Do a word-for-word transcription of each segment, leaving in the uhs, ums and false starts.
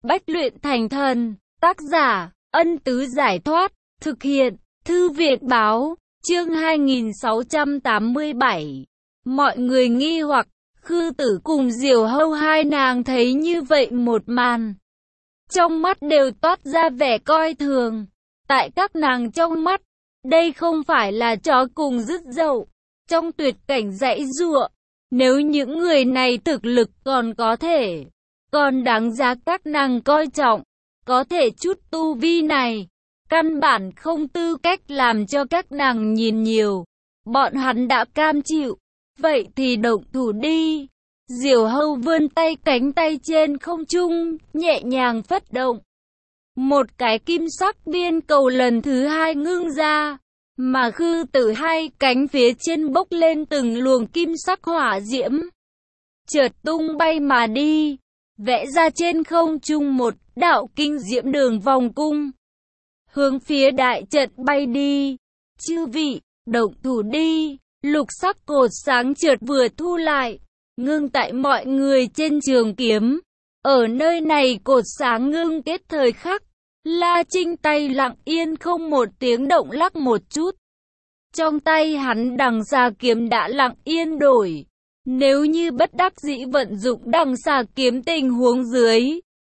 bách luyện thành thần. Tác giả, Ân Tứ Giải Thoát. Thực hiện, Thư Việt Báo. Chương hai nghìn sáu trăm tám mươi bảy. Mọi người nghi hoặc, Khư Tử cùng Diều Hâu hai nàng thấy như vậy một màn, trong mắt đều toát ra vẻ coi thường. Tại các nàng trong mắt, đây không phải là chó cùng rứt dậu, trong tuyệt cảnh giãy giụa. Nếu những người này thực lực còn có thể, còn đáng giá các nàng coi trọng, có thể chút tu vi này, căn bản không tư cách làm cho các nàng nhìn nhiều. Bọn hắn đã cam chịu, vậy thì động thủ đi. Diều Hâu vươn tay, cánh tay trên không trung, nhẹ nhàng phất động. Một cái kim sắc biên cầu lần thứ hai ngưng ra, mà Khư Tử hai cánh phía trên bốc lên từng luồng kim sắc hỏa diễm, chợt tung bay mà đi, vẽ ra trên không trung một đạo kinh diễm đường vòng cung, hướng phía đại trận bay đi. Chư vị, động thủ đi. Lục sắc cột sáng chợt vừa thu lại, ngưng tại mọi người trên trường kiếm. Ở nơi này cột sáng ngưng kết thời khắc, La Trinh tay lặng yên không một tiếng động lắc một chút. Trong tay hắn đằng xà kiếm đã lặng yên đổi. Nếu như bất đắc dĩ vận dụng đằng xà kiếm tình huống dưới,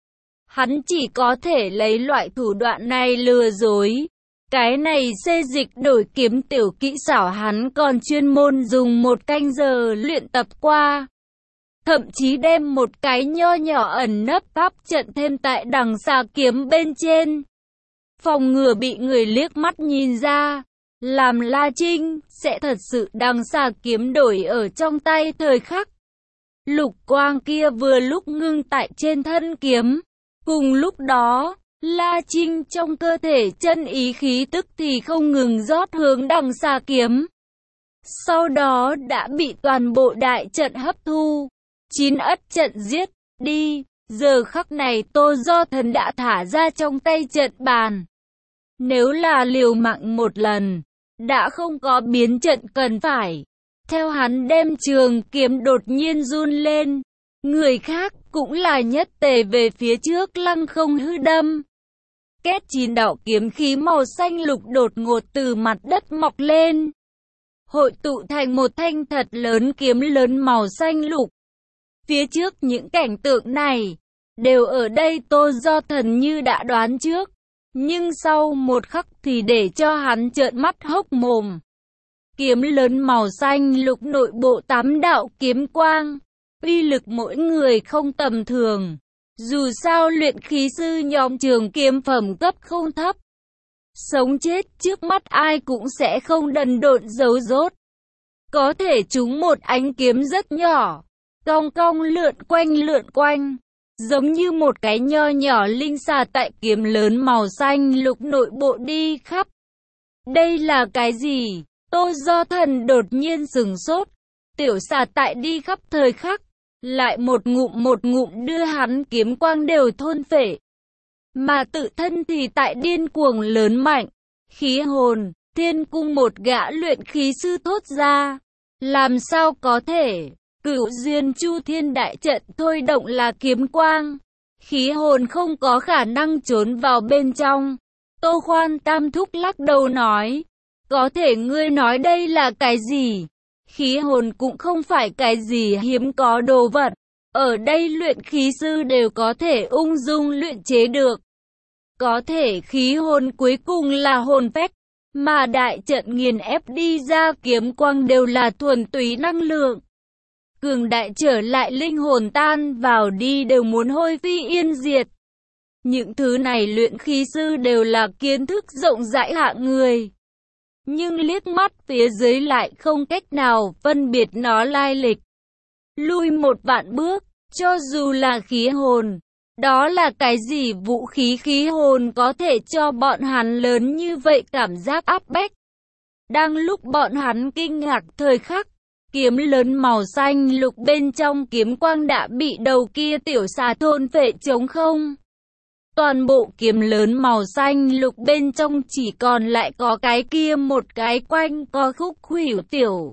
hắn chỉ có thể lấy loại thủ đoạn này lừa dối. Cái này xê dịch đổi kiếm tiểu kỹ xảo hắn còn chuyên môn dùng một canh giờ luyện tập qua. Thậm chí đem một cái nho nhỏ ẩn nấp pháp trận thêm tại đằng xà kiếm bên trên, phòng ngừa bị người liếc mắt nhìn ra, làm La Trinh sẽ thật sự đằng xà kiếm đổi ở trong tay thời khắc. Lục quang kia vừa lúc ngưng tại trên thân kiếm. Cùng lúc đó, La Trinh trong cơ thể chân ý khí tức thì không ngừng rót hướng đằng xà kiếm. Sau đó đã bị toàn bộ đại trận hấp thu. Chín ất trận giết đi. Giờ khắc này Tô Do Thần đã thả ra trong tay trận bàn. Nếu là liều mạng một lần, đã không có biến trận cần phải. Theo hắn đem trường kiếm đột nhiên run lên, người khác cũng là nhất tề về phía trước lăng không hư đâm. Kết chín đạo kiếm khí màu xanh lục đột ngột từ mặt đất mọc lên, hội tụ thành một thanh thật lớn kiếm lớn màu xanh lục. Phía trước những cảnh tượng này, đều ở đây Tô Do Thần như đã đoán trước, nhưng sau một khắc thì để cho hắn trợn mắt hốc mồm. Kiếm lớn màu xanh lục nội bộ tám đạo kiếm quang, uy lực mỗi người không tầm thường. Dù sao luyện khí sư nhóm trường kiếm phẩm cấp không thấp, sống chết trước mắt ai cũng sẽ không đần độn giấu dốt. Có thể trúng một ánh kiếm rất nhỏ, cong cong lượn quanh lượn quanh, giống như một cái nho nhỏ linh xà tại kiếm lớn màu xanh lục nội bộ đi khắp. Đây là cái gì? Tô Do Thần đột nhiên sửng sốt. Tiểu xà tại đi khắp thời khắc, lại một ngụm một ngụm đưa hắn kiếm quang đều thôn phệ, mà tự thân thì tại điên cuồng lớn mạnh. Khí hồn, thiên cung một gã luyện khí sư thốt ra. Làm sao có thể? Cửu duyên chu thiên đại trận thôi động là kiếm quang, khí hồn không có khả năng trốn vào bên trong. Tô Khoan Tam Thúc lắc đầu nói, có thể ngươi nói đây là cái gì? Khí hồn cũng không phải cái gì hiếm có đồ vật, ở đây luyện khí sư đều có thể ung dung luyện chế được. Có thể khí hồn cuối cùng là hồn phách, mà đại trận nghiền ép đi ra kiếm quang đều là thuần túy năng lượng. Cường đại trở lại linh hồn tan vào đi đều muốn hôi phi yên diệt. Những thứ này luyện khí sư đều là kiến thức rộng rãi hạng người, nhưng liếc mắt phía dưới lại không cách nào phân biệt nó lai lịch. Lui một vạn bước, cho dù là khí hồn, đó là cái gì? Vũ khí khí hồn có thể cho bọn hắn lớn như vậy cảm giác áp bách. Đang lúc bọn hắn kinh ngạc thời khắc, kiếm lớn màu xanh lục bên trong kiếm quang đã bị đầu kia tiểu xà thôn phệ trống không. Toàn bộ kiếm lớn màu xanh lục bên trong chỉ còn lại có cái kia một cái quanh co khúc khuỷu tiểu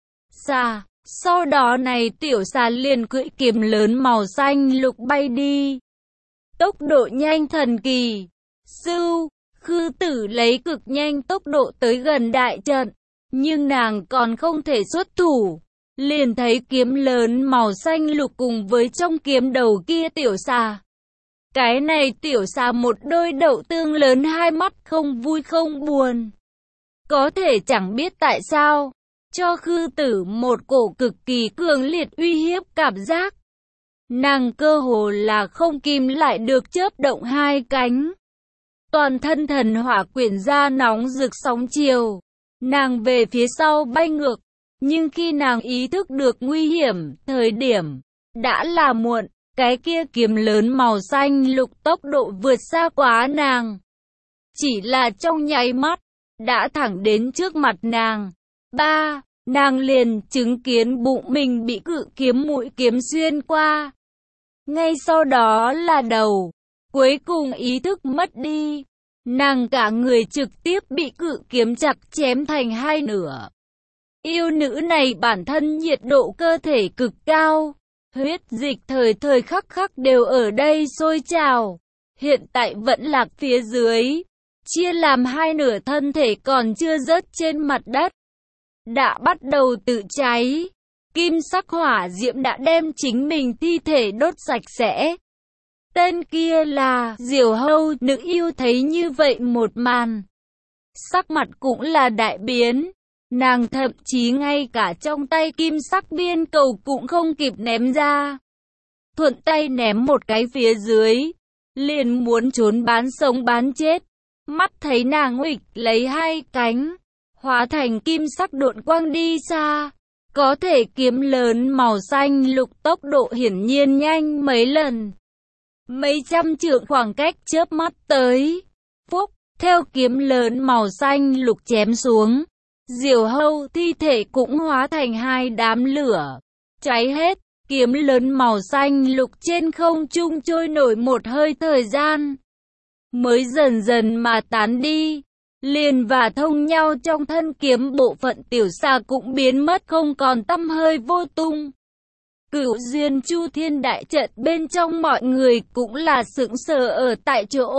xà. Sau đó này tiểu xà liền cưỡi kiếm lớn màu xanh lục bay đi. tốc độ nhanh thần kỳ. Sưu, Khư Tử lấy cực nhanh tốc độ tới gần đại trận, nhưng nàng còn không thể xuất thủ, liền thấy kiếm lớn màu xanh lục cùng với trong kiếm đầu kia tiểu xà. Cái này tiểu xà một đôi đậu tương lớn, hai mắt không vui không buồn. Có thể chẳng biết tại sao, cho Khư Tử một cổ cực kỳ cường liệt uy hiếp cảm giác. Nàng cơ hồ là không kìm lại được chớp động hai cánh. Toàn thân thần hỏa quyển ra nóng rực sóng chiều. Nàng về phía sau bay ngược. Nhưng khi nàng ý thức được nguy hiểm, thời điểm đã là muộn. Cái kia kiếm lớn màu xanh lục tốc độ vượt xa quá nàng. Chỉ là trong nháy mắt, đã thẳng đến trước mặt nàng. Ba, nàng liền chứng kiến bụng mình bị cự kiếm mũi kiếm xuyên qua. Ngay sau đó là đầu. Cuối cùng ý thức mất đi. Nàng cả người trực tiếp bị cự kiếm chặt chém thành hai nửa. Yêu nữ này bản thân nhiệt độ cơ thể cực cao. Huyết dịch thời thời khắc khắc đều ở đây sôi trào. Hiện tại vẫn lạc phía dưới. Chia làm hai nửa, thân thể còn chưa rớt trên mặt đất. Đã bắt đầu tự cháy. Kim sắc hỏa diễm đã đem chính mình thi thể đốt sạch sẽ. Tên kia là Diều Hâu, nữ yêu thấy như vậy một màn. Sắc mặt cũng là đại biến. Nàng thậm chí ngay cả trong tay kim sắc biên cầu cũng không kịp ném ra. Thuận tay ném một cái phía dưới. Liền muốn trốn bán sống bán chết. Mắt thấy nàng nguịch lấy hai cánh. Hóa thành kim sắc độn quang đi xa. Có thể kiếm lớn màu xanh lục tốc độ hiển nhiên nhanh mấy lần. Mấy trăm trượng khoảng cách chớp mắt tới. Phúc, theo kiếm lớn màu xanh lục chém xuống. Diều Hâu thi thể cũng hóa thành hai đám lửa. Cháy hết, kiếm lớn màu xanh lục trên không trung trôi nổi một hơi thời gian. Mới dần dần mà tán đi. Liền và thông nhau trong thân kiếm, bộ phận tiểu xà cũng biến mất không còn tăm hơi vô tung. Cửu duyên chu thiên đại trận bên trong mọi người cũng là sững sờ ở tại chỗ.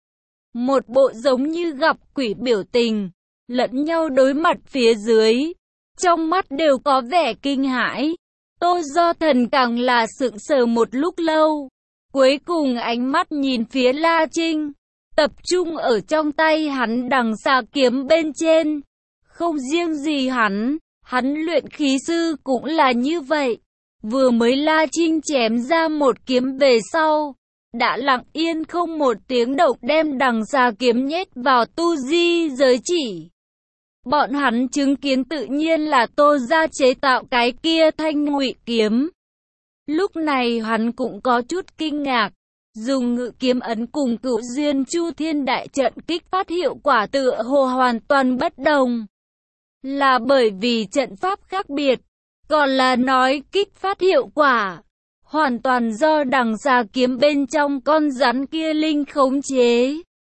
Một bộ giống như gặp quỷ biểu tình, lẫn nhau đối mặt phía dưới. Trong mắt đều có vẻ kinh hãi. Tô Do Thần càng là sững sờ một lúc lâu. Cuối cùng ánh mắt nhìn phía La Trinh. Tập trung ở trong tay hắn đằng xà kiếm bên trên. Không riêng gì hắn, hắn luyện khí sư cũng là như vậy. Vừa mới La Trinh chém ra một kiếm về sau, đã lặng yên không một tiếng động đem đằng xà kiếm nhét vào tu di giới chỉ. Bọn hắn chứng kiến tự nhiên là Tô gia chế tạo cái kia thanh ngụy kiếm. Lúc này hắn cũng có chút kinh ngạc. Dùng ngự kiếm ấn cùng cửu duyên chu thiên đại trận kích phát hiệu quả tựa hồ hoàn toàn bất đồng. Là bởi vì trận pháp khác biệt, còn là nói kích phát hiệu quả hoàn toàn do đằng xà kiếm bên trong con rắn kia linh khống chế.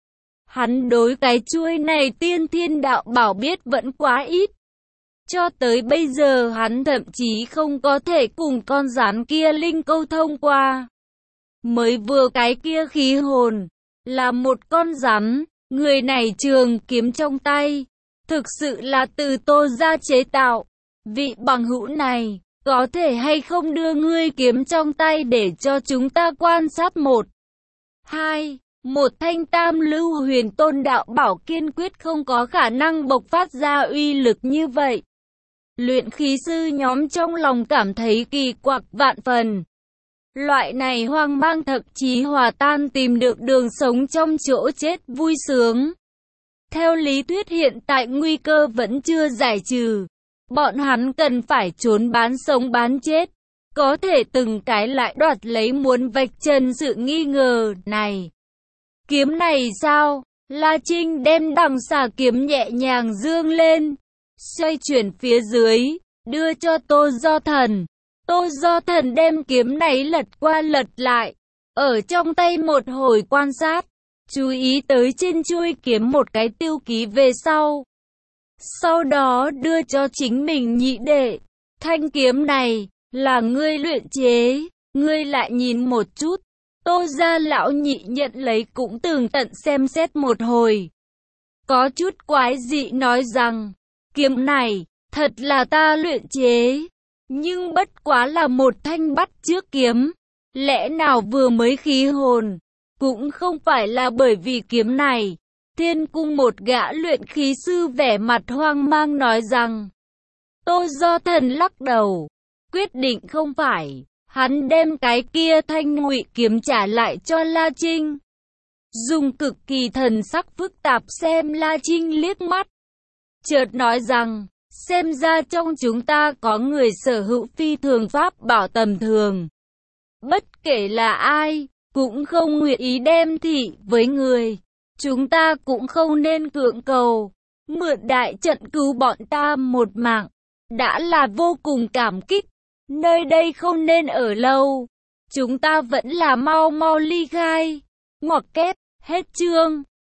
Hắn đối cái chuôi này tiên thiên đạo bảo biết vẫn quá ít. Cho tới bây giờ hắn thậm chí không có thể cùng con rắn kia linh câu thông qua. Mới vừa cái kia khí hồn, là một con rắn, người này trường kiếm trong tay, thực sự là từ Tô gia chế tạo. Vị bằng hữu này, có thể hay không đưa ngươi kiếm trong tay để cho chúng ta quan sát một. Hai, một thanh tam lưu huyền tôn đạo bảo kiên quyết không có khả năng bộc phát ra uy lực như vậy. Luyện khí sư nhóm trong lòng cảm thấy kỳ quặc vạn phần. Loại này hoang mang thậm chí hòa tan tìm được đường sống trong chỗ chết vui sướng. Theo lý thuyết hiện tại nguy cơ vẫn chưa giải trừ. Bọn hắn cần phải trốn bán sống bán chết. Có thể từng cái lại đoạt lấy muốn vạch trần sự nghi ngờ này. Kiếm này sao? La Trinh đem đằng xà kiếm nhẹ nhàng dương lên. Xoay chuyển phía dưới. Đưa cho Tô Do Thần. Tô Do Thần đem kiếm này lật qua lật lại. Ở trong tay một hồi quan sát. Chú ý tới trên chuôi kiếm một cái tiêu ký về sau. Sau đó đưa cho chính mình nhị đệ. Thanh kiếm này là ngươi luyện chế. Ngươi lại nhìn một chút. Tô gia lão nhị nhận lấy cũng tường tận xem xét một hồi. Có chút quái dị nói rằng, kiếm này, thật là ta luyện chế, nhưng bất quá là một thanh bắt chước kiếm. Lẽ nào vừa mới khí hồn, cũng không phải là bởi vì kiếm này. Thiên cung một gã luyện khí sư vẻ mặt hoang mang nói rằng, Tô Do Thần lắc đầu, quyết định không phải. Hắn đem cái kia thanh ngụy kiếm trả lại cho La Trinh. Dùng cực kỳ thần sắc phức tạp xem La Trinh liếc mắt. Chợt nói rằng, xem ra trong chúng ta có người sở hữu phi thường pháp bảo tầm thường. Bất kể là ai, cũng không nguyện ý đem thị với người. Chúng ta cũng không nên cưỡng cầu. Mượn đại trận cứu bọn ta một mạng, đã là vô cùng cảm kích. Nơi đây không nên ở lâu. Chúng ta vẫn là mau mau ly khai. Ngoặc kép, hết chương.